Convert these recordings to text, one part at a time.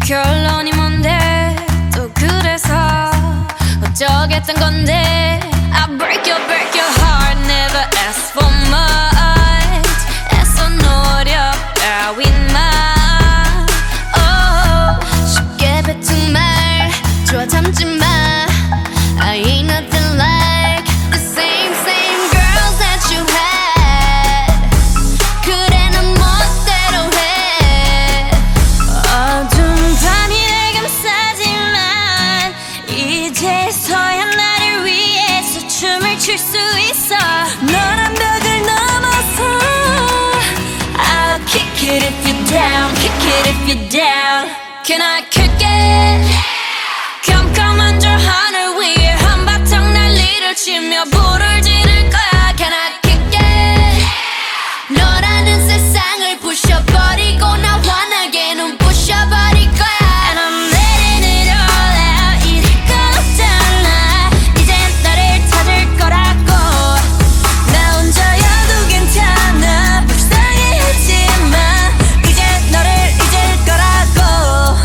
결론이 뭔데 또 그래서 어쩌겠단 건데 I break your heart never ask for much 애써 노력 따윈마 쉽게 뱉은 말 좋아 참지 마 I ain't nothing like the same girls that you had 그래 넌 멋대로 해 어두운 밤이 날 감싸지만 이제서야 나를 위해서 춤을 출 수 있어 너란 벽을 넘어서 I'll kick it if you're down kick it if you're down Can I kick it 컴컴한 저 하늘 위에 한바탕 난리를 치며 불을 지를 거야 Can I kick it 너라는 세상을 부셔버리고 나 환하게 눈 부셔버릴 거야 And I'm letting it all out 이럴 건 없잖아 이젠 너를 찾을 거라고 나 혼자여도 괜찮아 불쌍해하지마 이젠 너를 잊을 거라고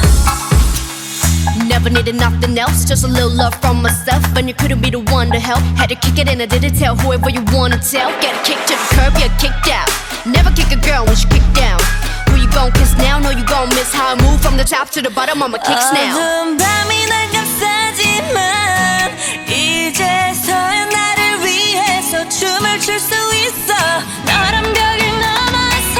Never needed nothing else, just a little love from myself. And you couldn't be the one to help. Had to kick it and I didn't tell whoever you wanna tell. Get kicked to the curb, yeah, kicked out. Never kick a girl when she kicked down. Who you gon' kiss now? Know you gon' miss how I move from the top to the bottom of my kicks now. 어두운 밤이 날 감싸지만 이제서야 나를 위해서 춤을 출 수 있어. 너란 벽을 넘어서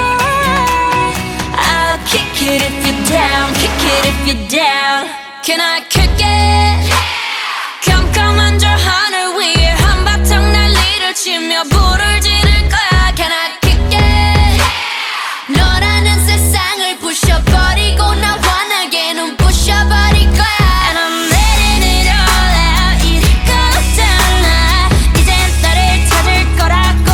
I'll kick it if you're down, kick it if you're down. Can I kick it? 컴컴한 저 하늘 위에 한바탕 난리를 치며 불을 지를 거야 Can I kick it? 너라는 세상을 부셔버리고 나 환하게 눈 부셔버릴 거야 And I'm letting it all out 이럴 건 없잖아 이젠 너를 찾을 거라고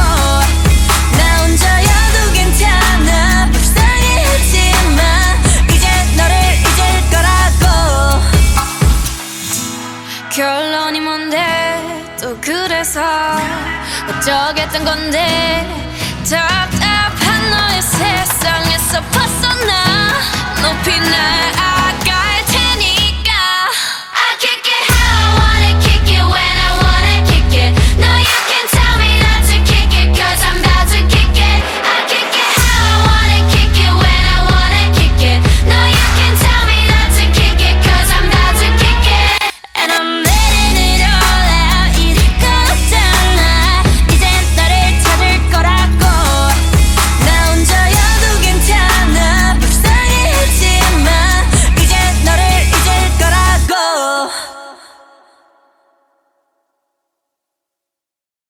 나 혼자여도 괜찮아 불쌍해하지마 이젠 너를 잊을 거라고 결론이 뭔데 또 그래서 어쩌겠단 건데